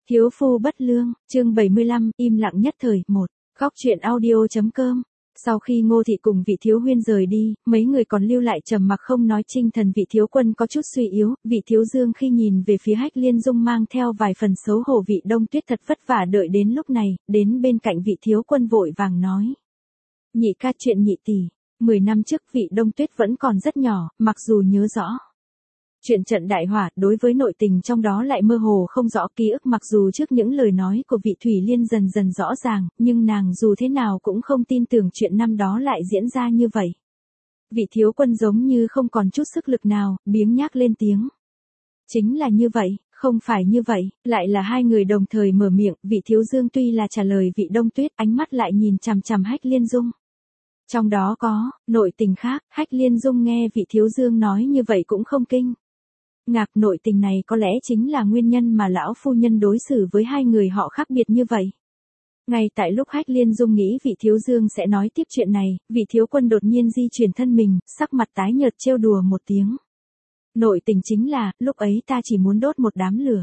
Thiếu phu bất lương, chương 75, im lặng nhất thời, 1. Góc truyện audio.com. Sau khi Ngô Thị cùng Vị Thiếu Huyên rời đi, mấy người còn lưu lại trầm mặc không nói. Tinh thần Vị Thiếu Quân có chút suy yếu. Vị Thiếu Dương khi nhìn về phía Hách Liên Dung mang theo vài phần xấu hổ. Vị Đông Tuyết thật vất vả đợi đến lúc này, đến bên cạnh Vị Thiếu Quân vội vàng nói: Nhị ca, chuyện nhị tỷ, 10 năm trước Vị Đông Tuyết vẫn còn rất nhỏ, mặc dù nhớ rõ chuyện trận đại hỏa, đối với nội tình trong đó lại mơ hồ không rõ ký ức. Mặc dù trước những lời nói của Vị Thủy Liên dần dần rõ ràng, nhưng nàng dù thế nào cũng không tin tưởng chuyện năm đó lại diễn ra như vậy. Vị Thiếu Quân giống như không còn chút sức lực nào, biếng nhác lên tiếng: Chính là như vậy, không phải như vậy. Lại là hai người đồng thời mở miệng. Vị Thiếu Dương tuy là trả lời Vị Đông Tuyết, ánh mắt lại nhìn chằm chằm Hách Liên Dung. Trong đó có nội tình khác. Hách Liên Dung nghe Vị Thiếu Dương nói như vậy cũng không kinh ngạc. Nội tình này có lẽ chính là nguyên nhân mà lão phu nhân đối xử với hai người họ khác biệt như vậy. Ngay tại lúc Hách Liên Dung nghĩ Vị Thiếu Dương sẽ nói tiếp chuyện này, Vị Thiếu Quân đột nhiên di chuyển thân mình, sắc mặt tái nhợt trêu đùa một tiếng: Nội tình chính là, lúc ấy ta chỉ muốn đốt một đám lửa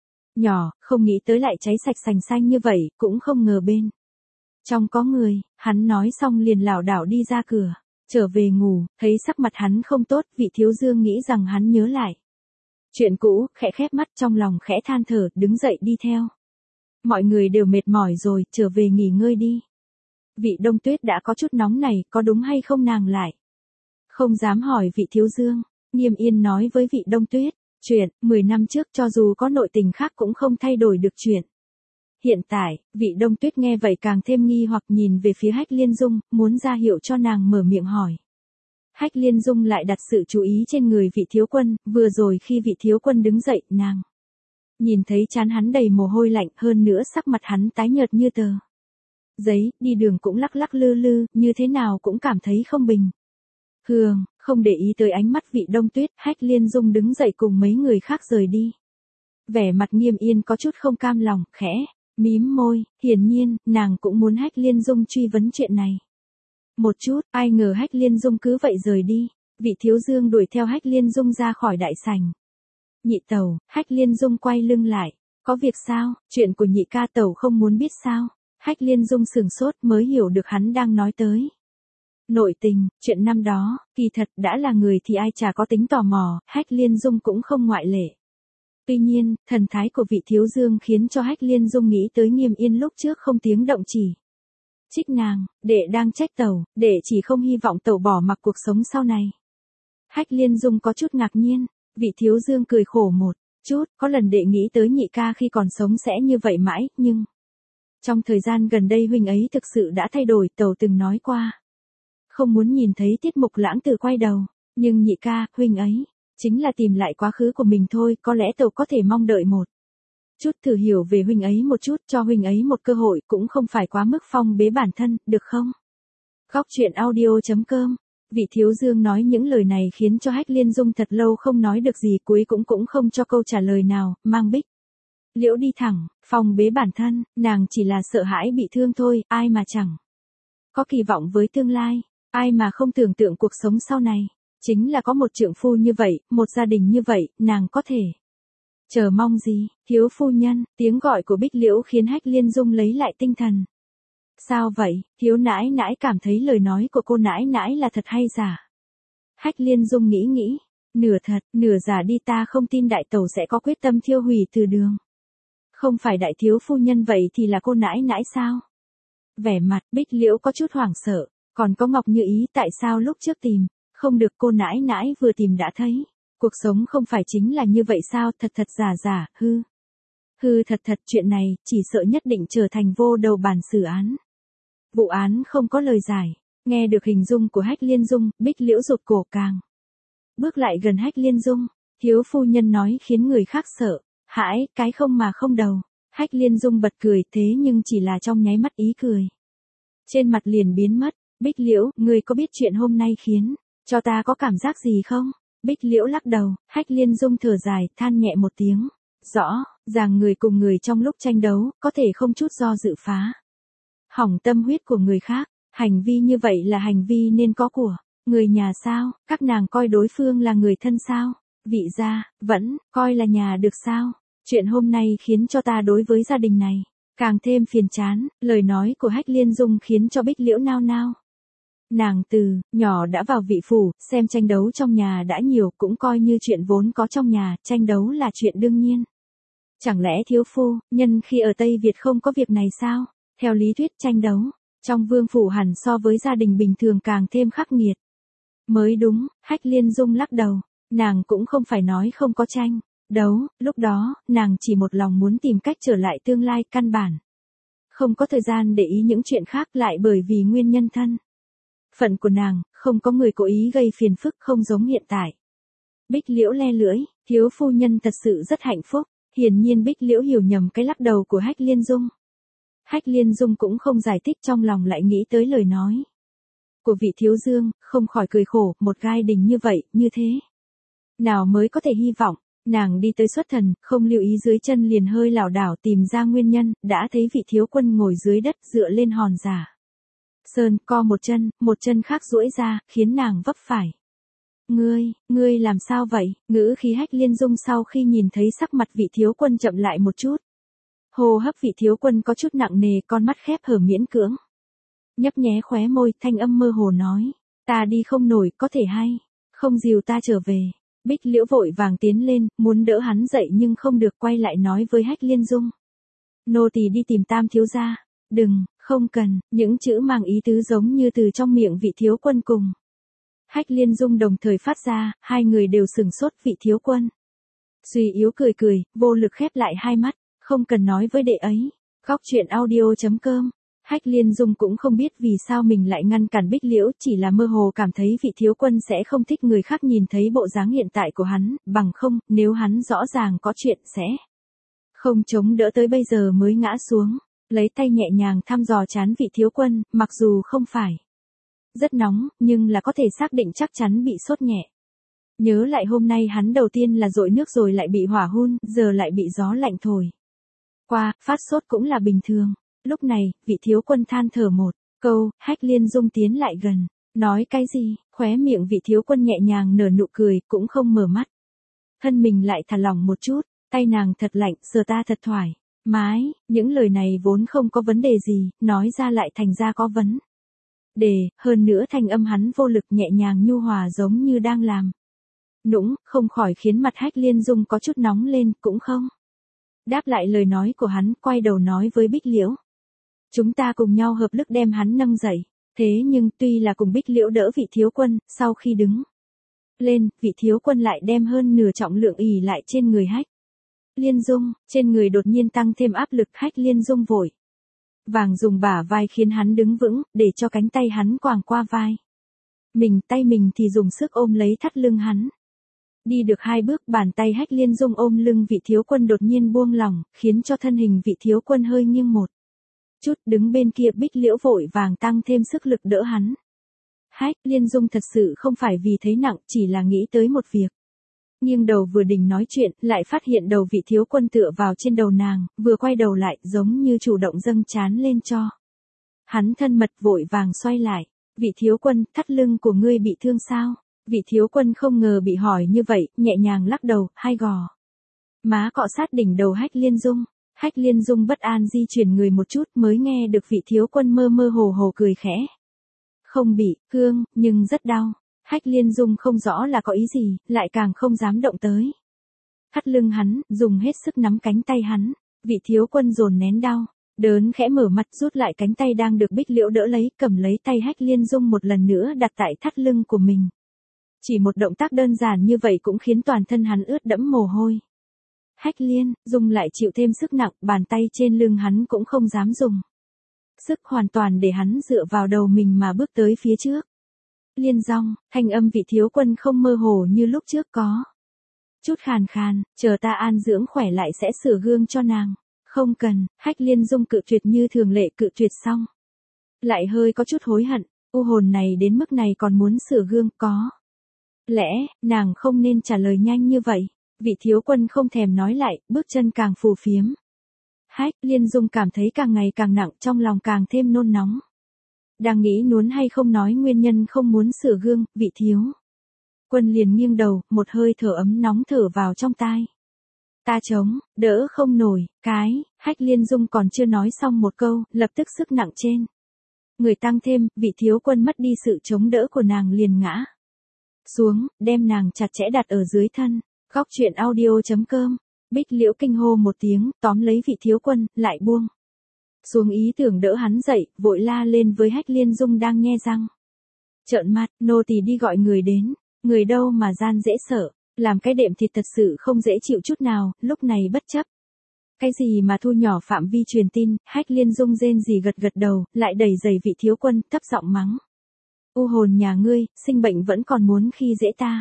nhỏ, không nghĩ tới lại cháy sạch sành xanh như vậy, cũng không ngờ bên trong có người. Hắn nói xong liền lảo đảo đi ra cửa, trở về ngủ. Thấy sắc mặt hắn không tốt, Vị Thiếu Dương nghĩ rằng hắn nhớ lại chuyện cũ, khẽ khép mắt, trong lòng khẽ than thở, đứng dậy đi theo. Mọi người đều mệt mỏi rồi, trở về nghỉ ngơi đi. Vị Đông Tuyết đã có chút nóng này, có đúng hay không nàng lại không dám hỏi Vị Thiếu Dương. Nghiêm Yên nói với Vị Đông Tuyết: Chuyện 10 năm trước cho dù có nội tình khác cũng không thay đổi được chuyện hiện tại. Vị Đông Tuyết nghe vậy càng thêm nghi hoặc, nhìn về phía Hách Liên Dung, muốn ra hiệu cho nàng mở miệng hỏi. Hách Liên Dung lại đặt sự chú ý trên người Vị Thiếu Quân. Vừa rồi khi Vị Thiếu Quân đứng dậy, nàng nhìn thấy trán hắn đầy mồ hôi lạnh, hơn nữa sắc mặt hắn tái nhợt như tờ giấy, đi đường cũng lắc lắc lư lư, như thế nào cũng cảm thấy không bình thường. Không để ý tới ánh mắt Vị Đông Tuyết, Hách Liên Dung đứng dậy cùng mấy người khác rời đi. Vẻ mặt Nghiêm Yên có chút không cam lòng, khẽ mím môi. Hiển nhiên, nàng cũng muốn Hách Liên Dung truy vấn chuyện này một chút. Ai ngờ Hách Liên Dung cứ vậy rời đi. Vị Thiếu Dương đuổi theo Hách Liên Dung ra khỏi đại sảnh. Nhị tẩu. Hách Liên Dung quay lưng lại: Có việc sao? Chuyện của nhị ca tẩu không muốn biết sao? Hách Liên Dung sửng sốt, mới hiểu được hắn đang nói tới nội tình. Chuyện năm đó, kỳ thật đã là người thì ai chả có tính tò mò, Hách Liên Dung cũng không ngoại lệ. Tuy nhiên, thần thái của Vị Thiếu Dương khiến cho Hách Liên Dung nghĩ tới Nghiêm Yên lúc trước không tiếng động chỉ trích nàng. Đệ đang trách tẩu, đệ chỉ không hy vọng tẩu bỏ mặc cuộc sống sau này. Hách Liên Dung có chút ngạc nhiên. Vị Thiếu Dương cười khổ một chút: Có lần đệ nghĩ tới nhị ca khi còn sống sẽ như vậy mãi, nhưng trong thời gian gần đây huynh ấy thực sự đã thay đổi. Tẩu từng nói qua không muốn nhìn thấy tiết mục lãng tử quay đầu, nhưng nhị ca, huynh ấy chính là tìm lại quá khứ của mình thôi. Có lẽ tẩu có thể mong đợi một chút, thử hiểu về huynh ấy một chút, cho huynh ấy một cơ hội, cũng không phải quá mức phong bế bản thân, được không? Góc truyện audio.com. Vị Thiếu Dương nói những lời này khiến cho Hách Liên Dung thật lâu không nói được gì, cuối cũng không cho câu trả lời nào, mang Bích Liễu đi thẳng. Phong bế bản thân, nàng chỉ là sợ hãi bị thương thôi, ai mà chẳng có kỳ vọng với tương lai, ai mà không tưởng tượng cuộc sống sau này. Chính là có một trượng phu như vậy, một gia đình như vậy, nàng có thể chờ mong gì? Thiếu phu nhân. Tiếng gọi của Bích Liễu khiến Hách Liên Dung lấy lại tinh thần. Sao vậy? Thiếu nãi nãi cảm thấy lời nói của cô nãi nãi là thật hay giả? Hách Liên Dung nghĩ, nửa thật, nửa giả đi. Ta không tin đại tẩu sẽ có quyết tâm thiêu hủy từ đường. Không phải đại thiếu phu nhân vậy thì là cô nãi nãi sao? Vẻ mặt Bích Liễu có chút hoảng sợ. Còn có Ngọc Như Ý, tại sao lúc trước tìm không được cô nãi nãi vừa tìm đã thấy? Cuộc sống không phải chính là như vậy sao? Thật giả, hư thật. Chuyện này, chỉ sợ nhất định trở thành vô đầu bản xử án. Vụ án không có lời giải. Nghe được hình dung của Hách Liên Dung, Bích Liễu rụt cổ càng bước lại gần Hách Liên Dung. Thiếu phu nhân nói khiến người khác sợ hãi, cái không mà không đầu. Hách Liên Dung bật cười, thế nhưng chỉ là trong nháy mắt, ý cười trên mặt liền biến mất. Bích Liễu, ngươi có biết chuyện hôm nay khiến cho ta có cảm giác gì không? Bích Liễu lắc đầu. Hách Liên Dung thở dài, than nhẹ một tiếng. Rõ ràng người cùng người trong lúc tranh đấu, có thể không chút do dự phá hỏng tâm huyết của người khác. Hành vi như vậy là hành vi nên có của người nhà sao? Các nàng coi đối phương là người thân sao? Vị gia, vẫn coi là nhà được sao? Chuyện hôm nay khiến cho ta đối với gia đình này càng thêm phiền chán, lời nói của Hách Liên Dung khiến cho Bích Liễu nao nao. Nàng từ nhỏ đã vào vị phủ, xem tranh đấu trong nhà đã nhiều, cũng coi như chuyện vốn có trong nhà, tranh đấu là chuyện đương nhiên. Chẳng lẽ thiếu phu, nhân khi ở Tây Việt không có việc này sao? Theo lý thuyết tranh đấu, trong vương phủ hẳn so với gia đình bình thường càng thêm khắc nghiệt. Mới đúng, Hách Liên Dung lắc đầu, nàng cũng không phải nói không có tranh đấu, lúc đó, nàng chỉ một lòng muốn tìm cách trở lại tương lai căn bản. Không có thời gian để ý những chuyện khác, lại bởi vì nguyên nhân thân phận của nàng, không có người cố ý gây phiền phức, không giống hiện tại. Bích Liễu le lưỡi, thiếu phu nhân thật sự rất hạnh phúc. Hiển nhiên Bích Liễu hiểu nhầm cái lắc đầu của Hách Liên Dung. Hách Liên Dung cũng không giải thích, trong lòng lại nghĩ tới lời nói của vị thiếu dương, không khỏi cười khổ, một gai đình như vậy, như thế nào mới có thể hy vọng. Nàng đi tới xuất thần, không lưu ý dưới chân liền hơi lảo đảo tìm ra nguyên nhân, đã thấy vị thiếu quân ngồi dưới đất dựa lên hòn giả sơn, co một chân khác duỗi ra, khiến nàng vấp phải. Ngươi làm sao vậy? Ngữ khí Hách Liên Dung sau khi nhìn thấy sắc mặt vị thiếu quân chậm lại một chút. Hô hấp vị thiếu quân có chút nặng nề, con mắt khép hở miễn cưỡng. Nhấp nhé khóe môi, thanh âm mơ hồ nói. Ta đi không nổi, có thể hay không dìu ta trở về. Bích Liễu vội vàng tiến lên, muốn đỡ hắn dậy nhưng không được, quay lại nói với Hách Liên Dung. Nô tỳ đi tìm Tam thiếu gia. Đừng, không cần, những chữ mang ý tứ giống như từ trong miệng vị thiếu quân cùng Hách Liên Dung đồng thời phát ra, hai người đều sửng sốt. Vị thiếu quân suy yếu cười cười, vô lực khép lại hai mắt, không cần nói với đệ ấy. Góc truyện audio.com. Hách Liên Dung cũng không biết vì sao mình lại ngăn cản Bích Liễu, chỉ là mơ hồ cảm thấy vị thiếu quân sẽ không thích người khác nhìn thấy bộ dáng hiện tại của hắn, bằng không, nếu hắn rõ ràng có chuyện sẽ không chống đỡ tới bây giờ mới ngã xuống. Lấy tay nhẹ nhàng thăm dò trán vị thiếu quân, mặc dù không phải rất nóng, nhưng là có thể xác định chắc chắn bị sốt nhẹ. Nhớ lại hôm nay hắn đầu tiên là dội nước rồi lại bị hỏa hun, giờ lại bị gió lạnh thổi qua, phát sốt cũng là bình thường. Lúc này, vị thiếu quân than thở một câu, Hách Liên Dung tiến lại gần. Nói cái gì? Khóe miệng vị thiếu quân nhẹ nhàng nở nụ cười, cũng không mở mắt. Thân mình lại thả lỏng một chút, tay nàng thật lạnh, sờ ta thật thoải mái. Những lời này vốn không có vấn đề gì, nói ra lại thành ra có vấn đề, hơn nữa thanh âm hắn vô lực nhẹ nhàng nhu hòa giống như đang làm nũng, không khỏi khiến mặt Hách Liên Dung có chút nóng lên, cũng không đáp lại lời nói của hắn, quay đầu nói với Bích Liễu. Chúng ta cùng nhau hợp lực đem hắn nâng dậy. Thế nhưng tuy là cùng Bích Liễu đỡ vị thiếu quân, sau khi đứng lên, vị thiếu quân lại đem hơn nửa trọng lượng ỉ lại trên người Hách Liên Dung, trên người đột nhiên tăng thêm áp lực. Hách Liên Dung vội vàng dùng bả vai khiến hắn đứng vững, để cho cánh tay hắn quàng qua vai tay mình thì dùng sức ôm lấy thắt lưng hắn. Đi được hai bước, bàn tay Hách Liên Dung ôm lưng vị thiếu quân đột nhiên buông lỏng, khiến cho thân hình vị thiếu quân hơi nghiêng một chút. Đứng bên kia Bích Liễu vội vàng tăng thêm sức lực đỡ hắn. Hách Liên Dung thật sự không phải vì thấy nặng, chỉ là nghĩ tới một việc. Nghiêng đầu vừa định nói chuyện, lại phát hiện đầu vị thiếu quân tựa vào trên đầu nàng, vừa quay đầu lại, giống như chủ động dâng trán lên cho hắn thân mật, vội vàng xoay lại. Vị thiếu quân, thắt lưng của ngươi bị thương sao? Vị thiếu quân không ngờ bị hỏi như vậy, nhẹ nhàng lắc đầu, hai gò má cọ sát đỉnh đầu Hách Liên Dung. Hách Liên Dung bất an di chuyển người một chút, mới nghe được vị thiếu quân mơ mơ hồ hồ cười khẽ. Không bị thương, nhưng rất đau. Hách Liên Dung không rõ là có ý gì, lại càng không dám động tới thắt lưng hắn, dùng hết sức nắm cánh tay hắn. Vị thiếu quân dồn nén đau đớn khẽ mở mặt, rút lại cánh tay đang được Bích Liễu đỡ lấy, cầm lấy tay Hách Liên Dung một lần nữa đặt tại thắt lưng của mình. Chỉ một động tác đơn giản như vậy cũng khiến toàn thân hắn ướt đẫm mồ hôi. Hách Liên Dung lại chịu thêm sức nặng, bàn tay trên lưng hắn cũng không dám dùng sức hoàn toàn để hắn dựa vào đầu mình mà bước tới phía trước. Liên Dung, thanh âm vị thiếu quân không mơ hồ như lúc trước, có chút khàn khàn, chờ ta an dưỡng khỏe lại sẽ sửa gương cho nàng. Không cần. Hách Liên Dung cự tuyệt như thường lệ, cự tuyệt xong lại hơi có chút hối hận, u hồn này đến mức này còn muốn sửa gương, có lẽ nàng không nên trả lời nhanh như vậy. Vị thiếu quân không thèm nói lại, bước chân càng phù phiếm. Hách Liên Dung cảm thấy càng ngày càng nặng, trong lòng càng thêm nôn nóng. Đang nghĩ nuốn hay không nói nguyên nhân không muốn sửa gương, vị thiếu quân liền nghiêng đầu, một hơi thở ấm nóng thở vào trong tai. Ta chống, đỡ không nổi, Hách Liên Dung còn chưa nói xong một câu, lập tức sức nặng trên người tăng thêm, vị thiếu quân mất đi sự chống đỡ của nàng liền ngã xuống, đem nàng chặt chẽ đặt ở dưới thân. Góc truyện audio.com, Bích Liễu kinh hô một tiếng, tóm lấy vị thiếu quân, lại buông xuống ý tưởng đỡ hắn dậy, vội la lên với Hách Liên Dung đang nhe răng trợn mắt, nô tỳ đi gọi người đến. Người đâu mà gian dễ sợ, làm cái đệm thịt thật sự không dễ chịu chút nào, lúc này bất chấp cái gì mà thu nhỏ phạm vi truyền tin. Hách Liên Dung rên rỉ gật gật đầu, lại đẩy giày vị thiếu quân, thấp giọng mắng. U hồn nhà ngươi, sinh bệnh vẫn còn muốn khi dễ ta.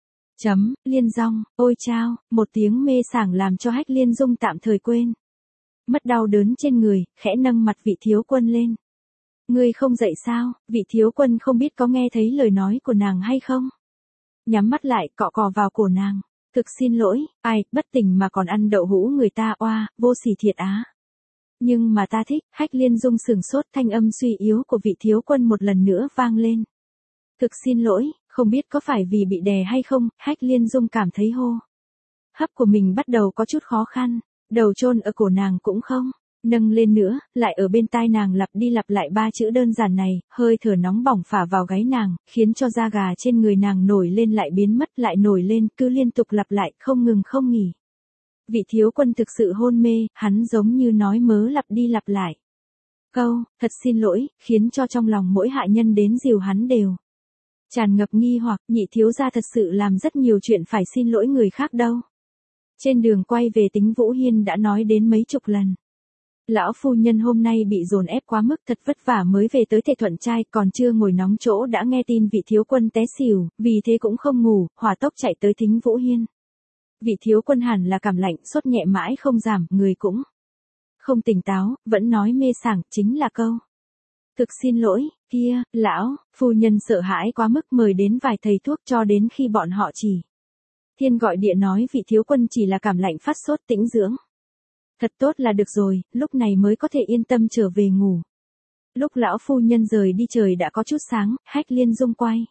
Liên Dung, ôi chao, một tiếng mê sảng làm cho Hách Liên Dung tạm thời quên mất đau đớn trên người, khẽ nâng mặt vị thiếu quân lên. Ngươi không dậy sao? Vị thiếu quân không biết có nghe thấy lời nói của nàng hay không? Nhắm mắt lại, cọ cọ vào cổ nàng. Thực xin lỗi, ai, bất tỉnh mà còn ăn đậu hũ người ta, oa, vô sỉ thiệt á. Nhưng mà ta thích. Hách Liên Dung sừng sốt, thanh âm suy yếu của vị thiếu quân một lần nữa vang lên. Thực xin lỗi, không biết có phải vì bị đè hay không. Hách Liên Dung cảm thấy hô hấp của mình bắt đầu có chút khó khăn, đầu chôn ở cổ nàng cũng không nâng lên nữa, lại ở bên tai nàng lặp đi lặp lại ba chữ đơn giản này, hơi thở nóng bỏng phả vào gáy nàng, khiến cho da gà trên người nàng nổi lên lại biến mất lại nổi lên, cứ liên tục lặp lại, không ngừng không nghỉ. Vị thiếu quân thực sự hôn mê, hắn giống như nói mớ lặp đi lặp lại câu, thật xin lỗi, khiến cho trong lòng mỗi hạ nhân đến dìu hắn đều tràn ngập nghi hoặc, nhị thiếu gia thật sự làm rất nhiều chuyện phải xin lỗi người khác đâu. Trên đường quay về Tính Vũ Hiên đã nói đến mấy chục lần. Lão phu nhân hôm nay bị dồn ép quá mức, thật vất vả mới về tới Tề Thuận trai, còn chưa ngồi nóng chỗ đã nghe tin vị thiếu quân té xỉu, vì thế cũng không ngủ, hỏa tốc chạy tới Tính Vũ Hiên. Vị thiếu quân hẳn là cảm lạnh, sốt nhẹ mãi không giảm, người cũng không tỉnh táo, vẫn nói mê sảng, chính là câu. Thực xin lỗi, kia, lão, phu nhân sợ hãi quá mức mời đến vài thầy thuốc cho đến khi bọn họ chỉ thiên gọi địa nói vị thiếu quân chỉ là cảm lạnh phát sốt tĩnh dưỡng. Thật tốt là được rồi, lúc này mới có thể yên tâm trở về ngủ. Lúc lão phu nhân rời đi trời đã có chút sáng, Hách Liên Dung quay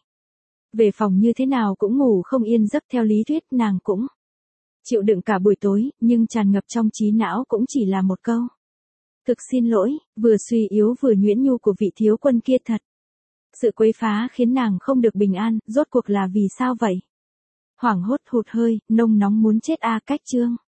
về phòng như thế nào cũng ngủ không yên giấc, theo lý thuyết nàng cũng chịu đựng cả buổi tối, nhưng tràn ngập trong trí não cũng chỉ là một câu. Thực xin lỗi, vừa suy yếu vừa nhuyễn nhu của vị thiếu quân kia thật. Sự quấy phá khiến nàng không được bình an, rốt cuộc là vì sao vậy? Hoảng hốt hụt hơi, nông nóng muốn chết a. Cách chương